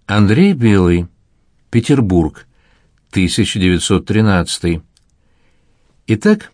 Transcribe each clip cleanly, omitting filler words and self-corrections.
Андрей Белый. Петербург. 1913. Итак,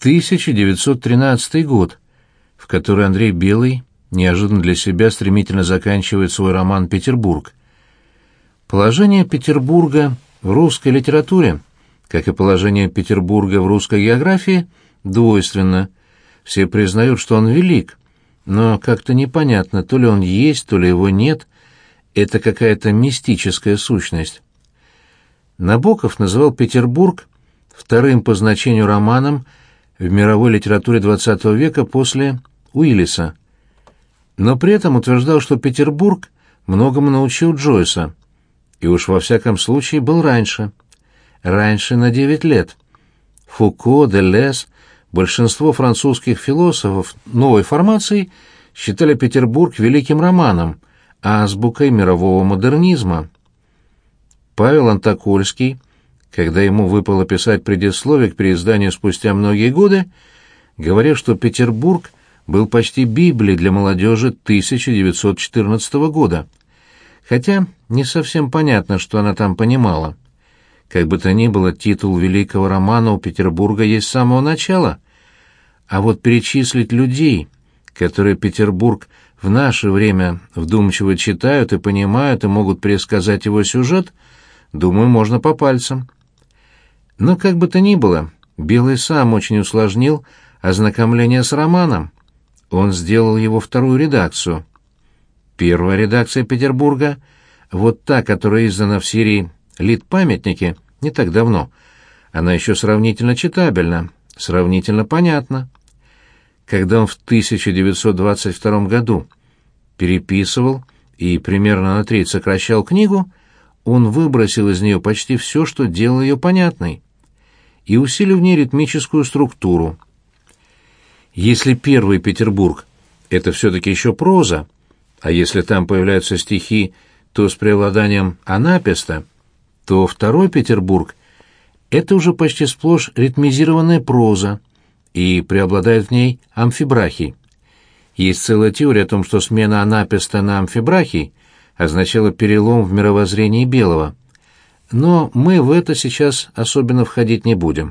1913 год, в который Андрей Белый неожиданно для себя стремительно заканчивает свой роман «Петербург». Положение Петербурга в русской литературе, как и положение Петербурга в русской географии, двойственно. Все признают, что он велик, но как-то непонятно, то ли он есть, то ли его нет. Это какая-то мистическая сущность. Набоков называл Петербург вторым по значению романом в мировой литературе XX века после Уиллиса. Но при этом утверждал, что Петербург многому научил Джойса, и уж во всяком случае был раньше. Раньше на 9 лет. Фуко, Делез, большинство французских философов новой формации считали Петербург великим романом, азбукой мирового модернизма. Павел Антокольский, когда ему выпало писать предисловие к переизданию спустя многие годы, говорил, что Петербург был почти Библией для молодежи 1914 года, хотя не совсем понятно, что она там понимала. Как бы то ни было, титул великого романа у Петербурга есть с самого начала, а вот перечислить людей, которые Петербург в наше время вдумчиво читают и понимают и могут пересказать его сюжет, думаю, можно по пальцам. Но как бы то ни было, Белый сам очень усложнил ознакомление с романом. Он сделал его вторую редакцию. Первая редакция Петербурга, вот та, которая издана в серии «Литпамятники», не так давно, она еще сравнительно читабельна, сравнительно понятна. Когда он в 1922 году переписывал и примерно на треть сокращал книгу, он выбросил из нее почти все, что делало ее понятной, и усилил в ней ритмическую структуру. Если первый Петербург — это все-таки еще проза, а если там появляются стихи, то с преобладанием анапеста, то второй Петербург — это уже почти сплошь ритмизированная проза, и преобладает в ней амфибрахий. Есть целая теория о том, что смена анапеста на амфибрахий означала перелом в мировоззрении Белого. Но мы в это сейчас особенно входить не будем.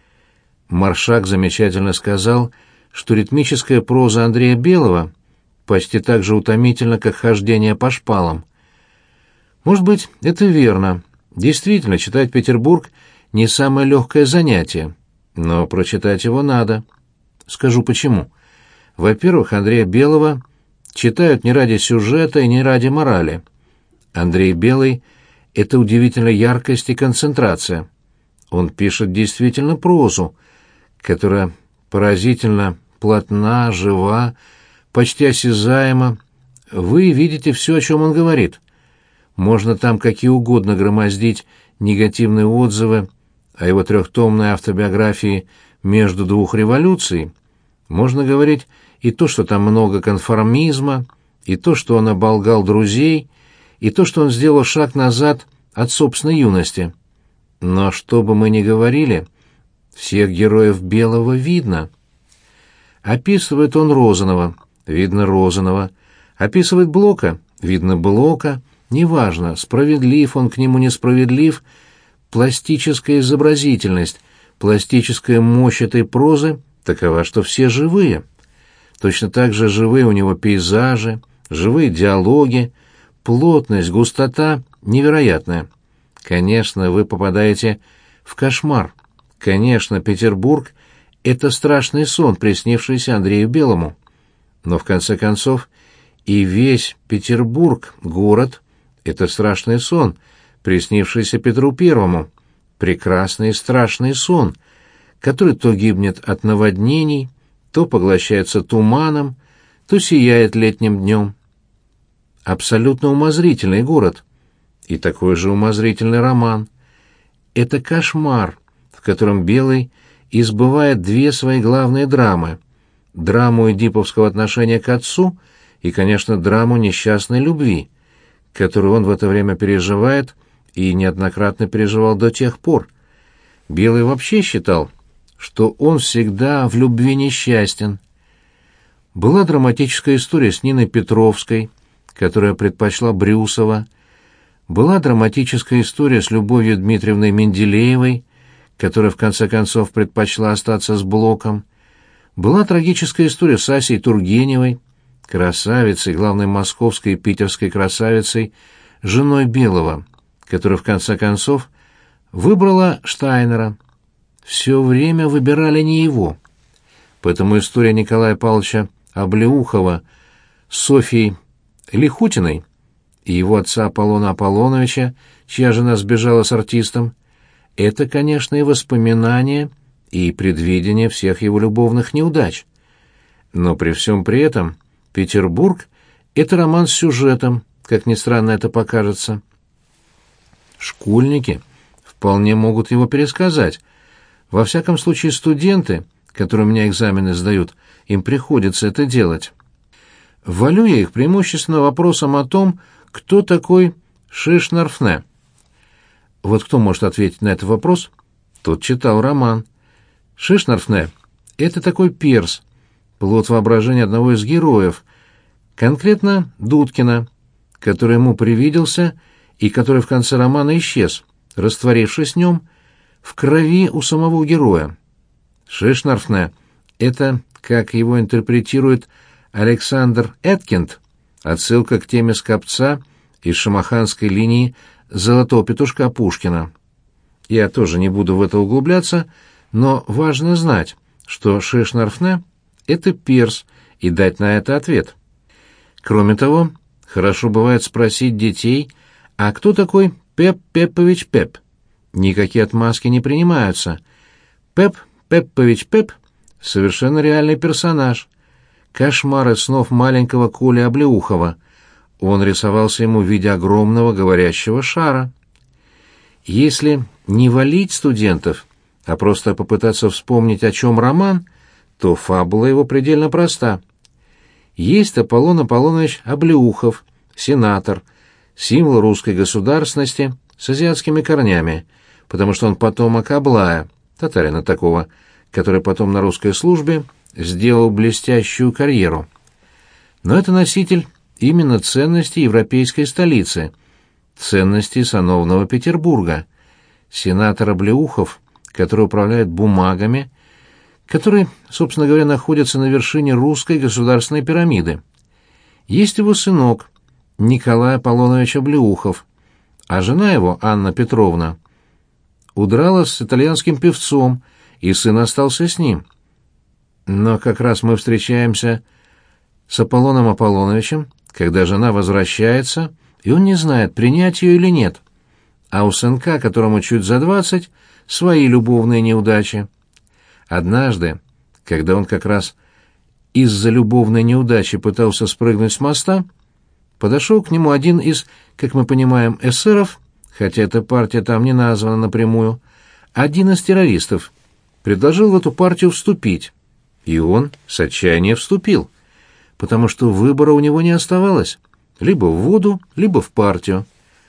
Маршак замечательно сказал, что ритмическая проза Андрея Белого почти так же утомительна, как хождение по шпалам. Может быть, это верно. Действительно, читать Петербург не самое легкое занятие, но прочитать его надо. Скажу почему. Во-первых, Андрея Белого читают не ради сюжета и не ради морали. Андрей Белый — это удивительная яркость и концентрация. Он пишет действительно прозу, которая поразительно плотна, жива, почти осязаема. Вы видите все, о чем он говорит. Можно там какие угодно громоздить негативные отзывы о его трехтомной автобиографии «Между двух революций». Можно говорить и то, что там много конформизма, и то, что он оболгал друзей, и то, что он сделал шаг назад от собственной юности. Но что бы мы ни говорили, всех героев Белого видно. Описывает он Розанова, видно Розанова. Описывает Блока, видно Блока. Неважно, справедлив он к нему, несправедлив, пластическая изобразительность, пластическая мощь этой прозы такова, что все живые. Точно так же живые у него пейзажи, живые диалоги, плотность, густота невероятная. Конечно, вы попадаете в кошмар. Конечно, Петербург — это страшный сон, приснившийся Андрею Белому. Но, в конце концов, и весь Петербург, город — это страшный сон, приснившийся Петру Первому. Прекрасный и страшный сон, который то гибнет от наводнений, то поглощается туманом, то сияет летним днем. Абсолютно умозрительный город. И такой же умозрительный роман. Это кошмар, в котором Белый избывает две свои главные драмы. Драму эдиповского отношения к отцу и, конечно, драму несчастной любви, которую он в это время переживает и неоднократно переживал до тех пор. Белый вообще считал, что он всегда в любви несчастен. Была драматическая история с Ниной Петровской, которая предпочла Брюсова. Была драматическая история с Любовью Дмитриевной Менделеевой, которая в конце концов предпочла остаться с Блоком. Была трагическая история с Асей Тургеневой, красавицей, главной московской и питерской красавицей, женой Белого, которая в конце концов выбрала Штайнера. Все время выбирали не его. Поэтому история Николая Павловича Облеухова с Софьей Лихутиной и его отца Аполлона Аполлоновича, чья жена сбежала с артистом, это, конечно, и воспоминания, и предвидение всех его любовных неудач. Но при всем при этом «Петербург» — это роман с сюжетом, как ни странно это покажется. Школьники вполне могут его пересказать. Во всяком случае, студенты, которые у меня экзамены сдают, им приходится это делать. Валю я их преимущественно вопросом о том, кто такой Шишнарфне. Вот кто может ответить на этот вопрос? Тот читал роман. Шишнарфне — это такой перс, плод воображения одного из героев, конкретно Дудкина, который ему привиделся и который в конце романа исчез, растворившись в нем, в крови у самого героя. Шишнарфне — это, как его интерпретирует Александр Эткинд, отсылка к теме Скопца из шамаханской линии «Золотого петушка» Пушкина. Я тоже не буду в это углубляться, но важно знать, что Шишнарфне — это перс, и дать на это ответ. Кроме того, хорошо бывает спросить детей, а кто такой Пеп Пеппович Пеп? Никакие отмазки не принимаются. Пеп Пеппович Пеп — совершенно реальный персонаж. Кошмары снов маленького Коли Облеухова. Он рисовался ему в виде огромного говорящего шара. Если не валить студентов, а просто попытаться вспомнить, о чем роман, то фабула его предельно проста. Есть Аполлон Аполлонович Облеухов, сенатор, символ русской государственности с азиатскими корнями, потому что он потомок Аблая, татарина такого, который потом на русской службе сделал блестящую карьеру. Но это носитель именно ценностей европейской столицы, ценностей сановного Петербурга. Сенатор Облеухов, который управляет бумагами, который, собственно говоря, находится на вершине русской государственной пирамиды. Есть его сынок, Николай Аполлонович Облеухов, а жена его, Анна Петровна, удрала с итальянским певцом, и сын остался с ним. Но как раз мы встречаемся с Аполлоном Аполлоновичем, когда жена возвращается, и он не знает, принять ее или нет. А у сынка, которому чуть за 20, свои любовные неудачи. Однажды, когда он как раз из-за любовной неудачи пытался спрыгнуть с моста, подошел к нему один из, как мы понимаем, эсеров, хотя эта партия там не названа напрямую, один из террористов, предложил в эту партию вступить. И он с отчаяния вступил, потому что выбора у него не оставалось, либо в воду, либо в партию.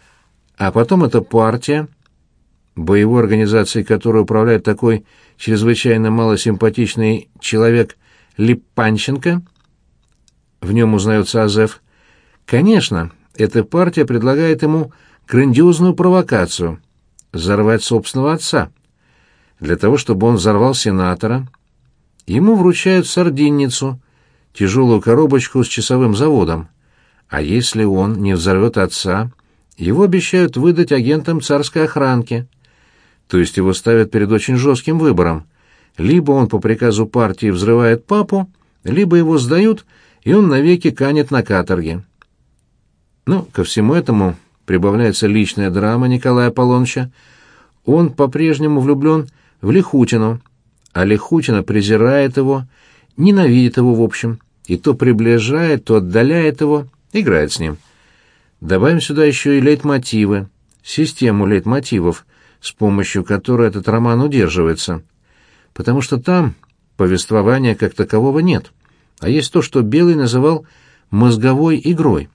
А потом эта партия, боевой организацией которой управляет такой чрезвычайно малосимпатичный человек Липанченко, в нем узнается Азеф, конечно, эта партия предлагает ему грандиозную провокацию — взорвать собственного отца. Для того, чтобы он взорвал сенатора, ему вручают сардинницу, тяжелую коробочку с часовым заводом. А если он не взорвет отца, его обещают выдать агентам царской охранки. То есть его ставят перед очень жестким выбором. Либо он по приказу партии взрывает папу, либо его сдают, и он навеки канет на каторге. Ну, ко всему этому прибавляется личная драма Николая Аполлоныча. Он по-прежнему влюблен в Лихутину, а Лихутина презирает его, ненавидит его в общем, и то приближает, то отдаляет его, играет с ним. Добавим сюда еще и лейтмотивы, систему лейтмотивов, с помощью которой этот роман удерживается. Потому что там повествования как такового нет, а есть то, что Белый называл «мозговой игрой».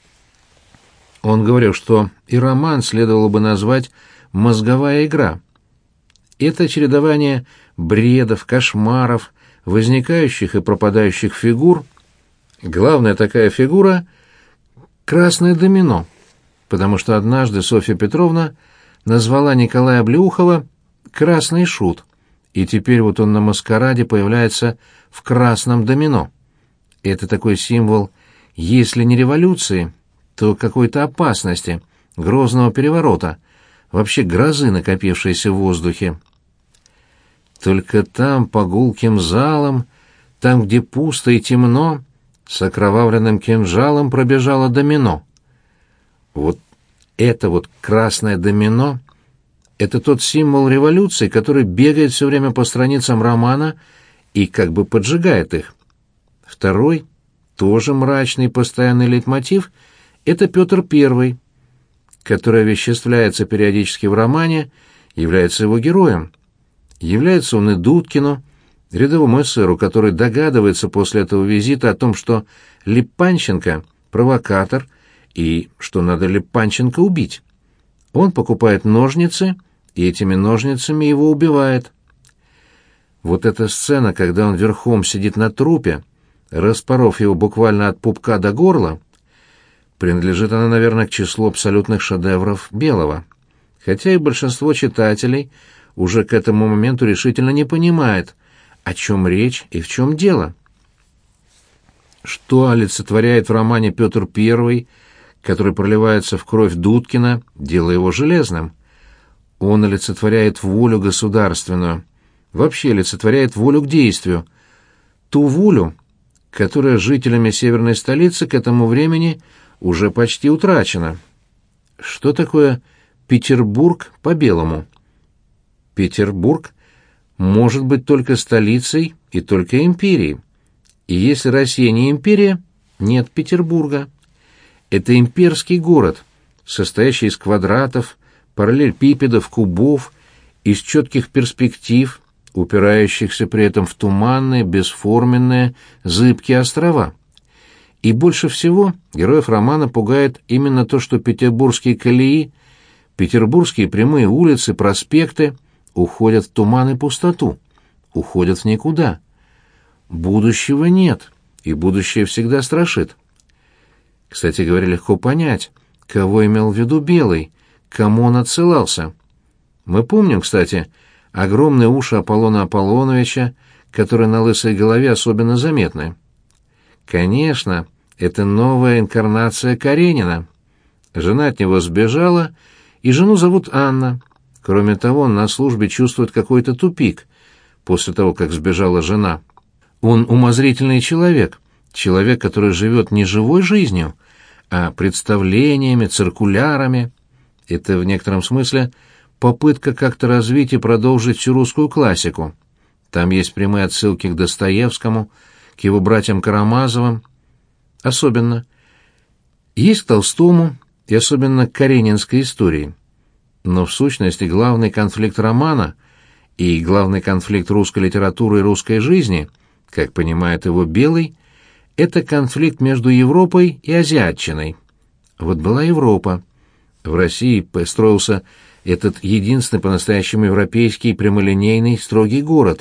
Он говорил, что и роман следовало бы назвать «мозговая игра». Это чередование бредов, кошмаров, возникающих и пропадающих фигур. Главная такая фигура — красное домино. потому что однажды Софья Петровна назвала Николая Блеухова «красный шут», и теперь вот он на маскараде появляется в красном домино. Это такой символ, если не революции, то какой-то опасности, грозного переворота, вообще грозы, накопившейся в воздухе. Только там, по гулким залам, там, где пусто и темно, с окровавленным кинжалом пробежало домино. Вот это вот красное домино — это тот символ революции, который бегает все время по страницам романа и как бы поджигает их. Второй, тоже мрачный постоянный лейтмотив — это Петр I, который овеществляется периодически в романе, является его героем. Является он и Дудкину, рядовому эсеру, который догадывается после этого визита о том, что Липанченко — провокатор, и что надо Липанченко убить. Он покупает ножницы, и этими ножницами его убивает. Вот эта сцена, когда он верхом сидит на трупе, распоров его буквально от пупка до горла, принадлежит она, наверное, к числу абсолютных шедевров Белого. Хотя и большинство читателей уже к этому моменту решительно не понимает, о чем речь и в чем дело. Что олицетворяет в романе Петр I, который проливается в кровь Дудкина, делая его железным? Он олицетворяет волю государственную, вообще олицетворяет волю к действию, ту волю, которая жителями северной столицы к этому времени уже почти утрачена. Что такое Петербург по-белому? Петербург может быть только столицей и только империей. И если Россия не империя, нет Петербурга. Это имперский город, состоящий из квадратов, параллелепипедов, кубов, из четких перспектив, упирающихся при этом в туманные, бесформенные, зыбкие острова. И больше всего героев романа пугает именно то, что петербургские колеи, петербургские прямые улицы, проспекты уходят в туман и пустоту, уходят в никуда. Будущего нет, и будущее всегда страшит. Кстати говоря, легко понять, кого имел в виду Белый, к кому он отсылался. Мы помним, кстати, огромные уши Аполлона Аполлоновича, которые на лысой голове особенно заметны. Конечно, это новая инкарнация Каренина. Жена от него сбежала, и жену зовут Анна. Кроме того, он на службе чувствует какой-то тупик после того, как сбежала жена. Он умозрительный человек, человек, который живет не живой жизнью, а представлениями, циркулярами. Это в некотором смысле попытка как-то развить и продолжить всю русскую классику. Там есть прямые отсылки к Достоевскому, к его братьям Карамазовым. Особенно. Есть к Толстому и особенно к каренинской истории. Но в сущности главный конфликт романа и главный конфликт русской литературы и русской жизни, как понимает его Белый, это конфликт между Европой и азиатчиной. Вот была Европа. В России построился этот единственный по-настоящему европейский прямолинейный строгий город.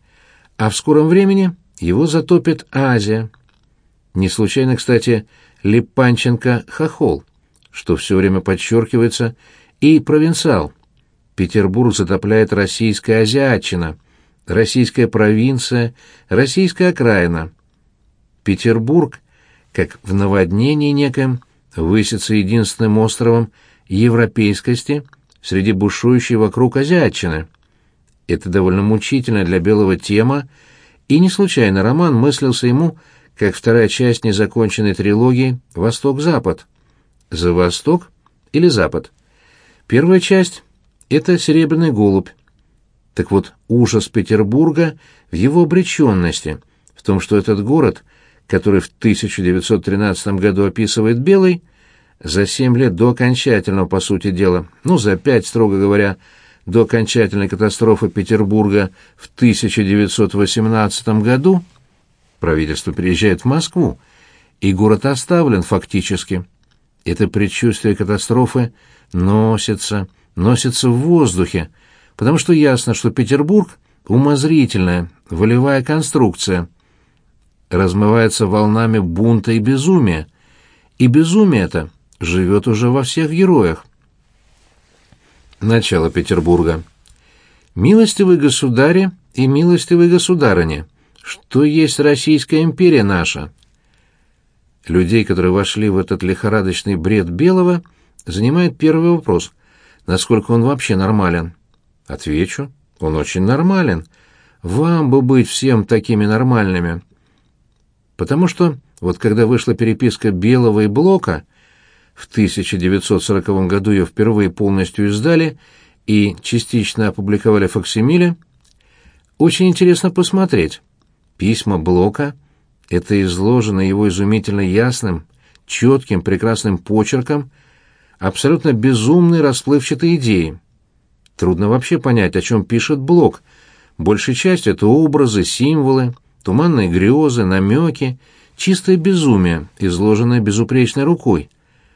А в скором времени его затопит Азия. Не случайно, кстати, Липанченко — хохол, что все время подчеркивается, и провинциал. Петербург затопляет российская азиатчина, российская провинция, российская окраина. Петербург, как в наводнении некоем, высится единственным островом европейскости среди бушующей вокруг азиатчины. Это довольно мучительная для Белого тема, и не случайно роман мыслился ему как вторая часть незаконченной трилогии «Восток-Запад». «За Восток» или «Запад». Первая часть — это «Серебряный голубь». Так вот, ужас Петербурга в его обреченности, в том, что этот город, который в 1913 году описывает Белый, за 7 лет до окончательного, по сути дела, за 5, строго говоря, до окончательной катастрофы Петербурга в 1918 году, правительство переезжает в Москву, и город оставлен фактически. Это предчувствие катастрофы носится в воздухе, потому что ясно, что Петербург — умозрительная, волевая конструкция, размывается волнами бунта и безумия это живет уже во всех героях. Начало Петербурга. «Милостивый государи и милостивые государыни, что есть Российская империя наша?» Людей, которые вошли в этот лихорадочный бред Белого, занимает первый вопрос: насколько он вообще нормален? Отвечу: он очень нормален. Вам бы быть всем такими нормальными. Потому что вот когда вышла переписка Белого и Блока, в 1940 году ее впервые полностью издали и частично опубликовали факсимиле, очень интересно посмотреть. Письма Блока — это изложено его изумительно ясным, четким, прекрасным почерком абсолютно безумной расплывчатой идеи. Трудно вообще понять, о чем пишет Блок. Большей частью это образы, символы, туманные грезы, намеки, чистое безумие, изложенное безупречной рукой.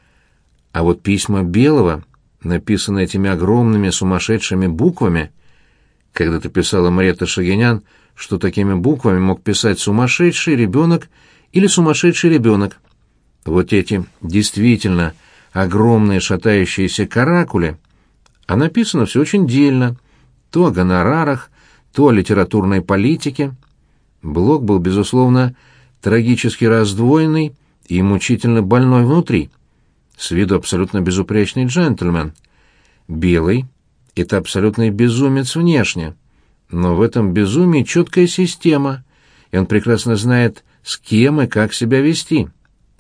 А вот письма Белого, написанные этими огромными сумасшедшими буквами, когда-то писала Мариэтта Шагинян, что такими буквами мог писать сумасшедший ребенок или сумасшедший ребенок. Вот эти действительно огромные шатающиеся каракули, а написано все очень дельно, то о гонорарах, то о литературной политике. Блок был, безусловно, трагически раздвоенный и мучительно больной внутри, с виду абсолютно безупречный джентльмен. Белый — это абсолютный безумец внешне, но в этом безумии четкая система, и он прекрасно знает, с кем и как себя вести.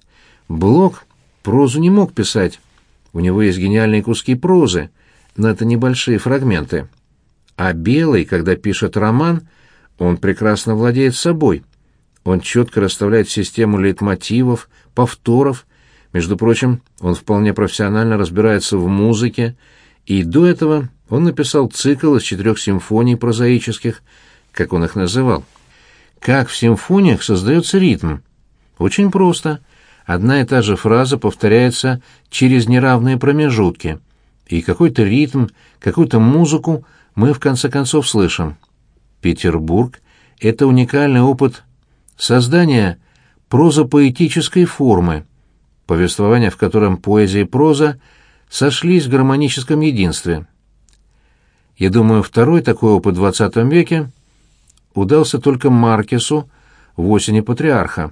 Блок прозу не мог писать, у него есть гениальные куски прозы, но это небольшие фрагменты. А Белый, когда пишет роман, он прекрасно владеет собой. Он четко расставляет систему лейтмотивов, повторов. Между прочим, он вполне профессионально разбирается в музыке, и до этого он написал цикл из 4 симфоний прозаических, как он их называл. Как в симфониях создается ритм? Очень просто. Одна и та же фраза повторяется через неравные промежутки, и какой-то ритм, какую-то музыку мы в конце концов слышим. Петербург — это уникальный опыт создания прозапоэтической формы, повествования, в котором поэзия и проза сошлись в гармоническом единстве. Я думаю, второй такой опыт в XX веке удался только Маркесу в «Осени патриарха»,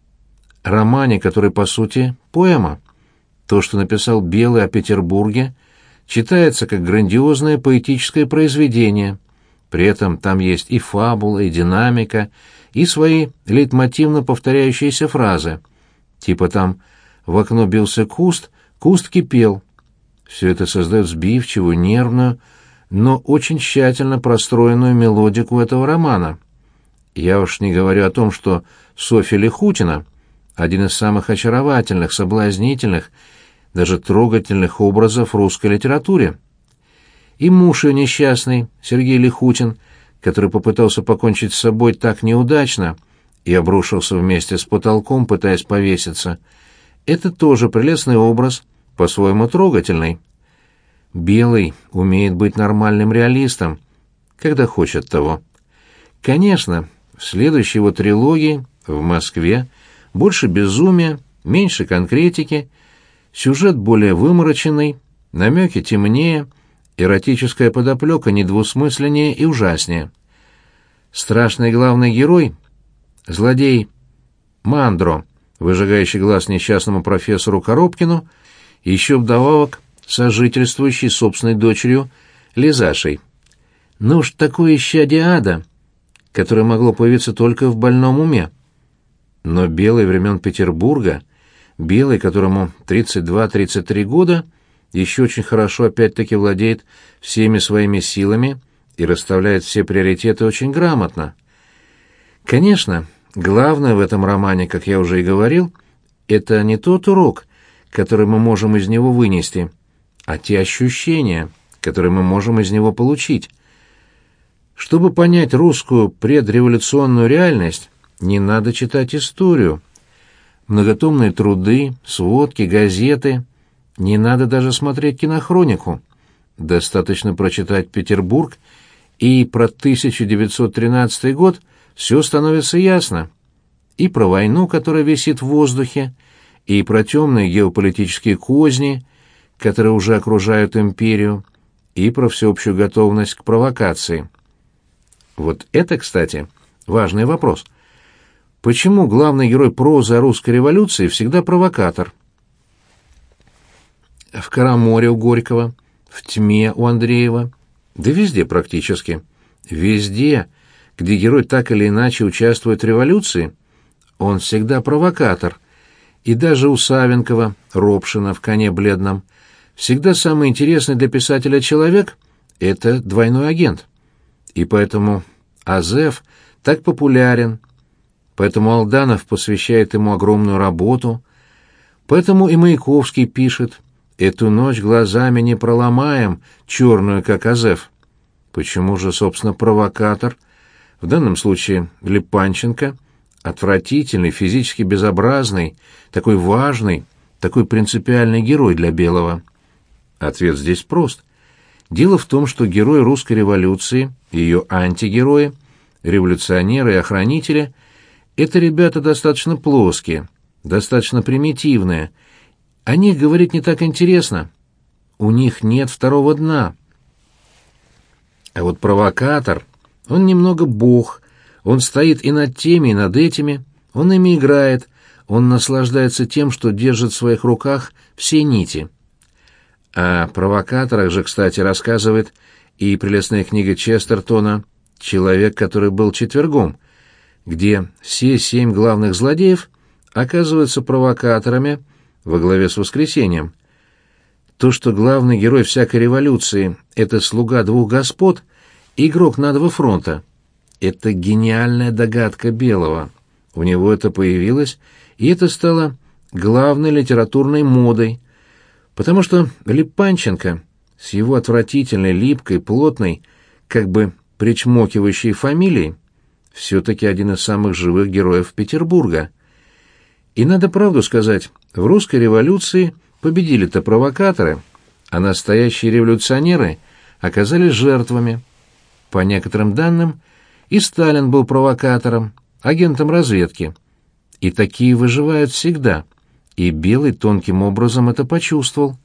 романе, который, по сути, поэма. То, что написал Белый о Петербурге, читается как грандиозное поэтическое произведение. При этом там есть и фабула, и динамика, и свои лейтмотивно повторяющиеся фразы. Типа там «в окно бился куст, куст кипел». Все это создает сбивчивую, нервную, но очень тщательно простроенную мелодику этого романа. Я уж не говорю о том, что Софья Лихутина — один из самых очаровательных, соблазнительных, даже трогательных образов в русской литературе. И муж ее несчастный, Сергей Лихутин, который попытался покончить с собой так неудачно и обрушился вместе с потолком, пытаясь повеситься, это тоже прелестный образ, по-своему трогательный. Белый умеет быть нормальным реалистом, когда хочет того. Конечно, в следующей его трилогии «В Москве» больше безумия, меньше конкретики, сюжет более вымороченный, намеки темнее, эротическая подоплека недвусмысленнее и ужаснее. Страшный главный герой — злодей Мандро, выжигающий глаз несчастному профессору Коробкину, еще вдобавок сожительствующий с собственной дочерью Лизашей. Ну уж такое исчадие ада, которое могло появиться только в больном уме. Но Белый времен Петербурга, Белый, которому 32-33 года, еще очень хорошо опять-таки владеет всеми своими силами и расставляет все приоритеты очень грамотно. Конечно, главное в этом романе, как я уже и говорил, это не тот урок, который мы можем из него вынести, а те ощущения, которые мы можем из него получить. Чтобы понять русскую предреволюционную реальность, не надо читать историю. Многотомные труды, сводки, газеты. Не надо даже смотреть кинохронику. Достаточно прочитать «Петербург», и про 1913 год все становится ясно. И про войну, которая висит в воздухе, и про темные геополитические козни, которые уже окружают империю, и про всеобщую готовность к провокации. Вот это, кстати, важный вопрос. Почему главный герой прозы о русской революции всегда провокатор? В «Караморе» у Горького, в «Тьме» у Андреева, да везде практически. Везде, где герой так или иначе участвует в революции, он всегда провокатор. И даже у Савенкова, Робшина в «Коне бледном» всегда самый интересный для писателя человек — это двойной агент. И поэтому Азеф так популярен, поэтому Алданов посвящает ему огромную работу, поэтому и Маяковский пишет: «Эту ночь глазами не проломаем, черную, как Азеф». Почему же, собственно, провокатор, в данном случае Липанченко, отвратительный, физически безобразный, такой важный, такой принципиальный герой для Белого? Ответ здесь прост. Дело в том, что герои русской революции, ее антигерои, революционеры и охранители — это ребята достаточно плоские, достаточно примитивные. О них говорить не так интересно. У них нет второго дна. А вот провокатор, он немного бог, он стоит и над теми, и над этими, он ими играет, он наслаждается тем, что держит в своих руках все нити. О провокаторах же, кстати, рассказывает и прелестная книга Честертона «Человек, который был четвергом», где все 7 главных злодеев оказываются провокаторами во главе с Воскресением. То, что главный герой всякой революции — это слуга двух господ, игрок на 2 фронта, это гениальная догадка Белого. У него это появилось, и это стало главной литературной модой, потому что Липанченко с его отвратительной, липкой, плотной, как бы причмокивающей фамилией все-таки один из самых живых героев Петербурга. И надо правду сказать, в русской революции победили-то провокаторы, а настоящие революционеры оказались жертвами. По некоторым данным, и Сталин был провокатором, агентом разведки. И такие выживают всегда, и Белый тонким образом это почувствовал.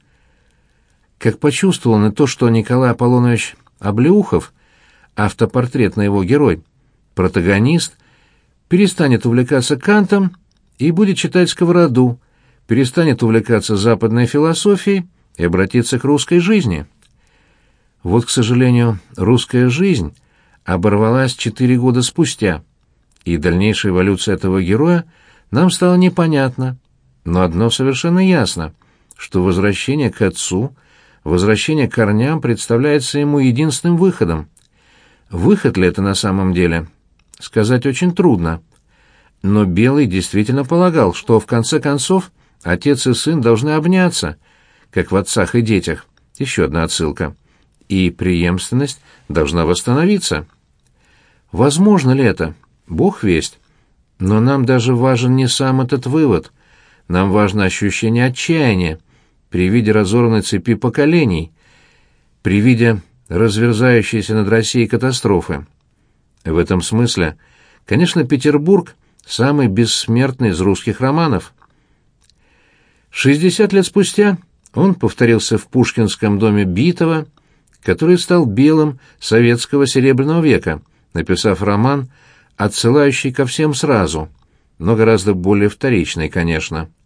Как почувствовал он и то, что Николай Аполлонович Облеухов, автопортретный его герой, протагонист, перестанет увлекаться Кантом и будет читать Сковороду, перестанет увлекаться западной философией и обратиться к русской жизни. Вот, к сожалению, русская жизнь оборвалась 4 года спустя, и дальнейшая эволюция этого героя нам стала непонятна. Но одно совершенно ясно, что возвращение к отцу, возвращение к корням представляется ему единственным выходом. Выход ли это на самом деле? Сказать очень трудно. Но Белый действительно полагал, что в конце концов отец и сын должны обняться, как в «Отцах и детях». Еще одна отсылка. И преемственность должна восстановиться. Возможно ли это? Бог весть. Но нам даже важен не сам этот вывод. Нам важно ощущение отчаяния при виде разорванной цепи поколений, при виде разверзающейся над Россией катастрофы. В этом смысле, конечно, Петербург — самый бессмертный из русских романов. 60 лет спустя он повторился в пушкинском доме Битова, который стал Белым советского Серебряного века, написав роман, отсылающий ко всем сразу, но гораздо более вторичный, конечно.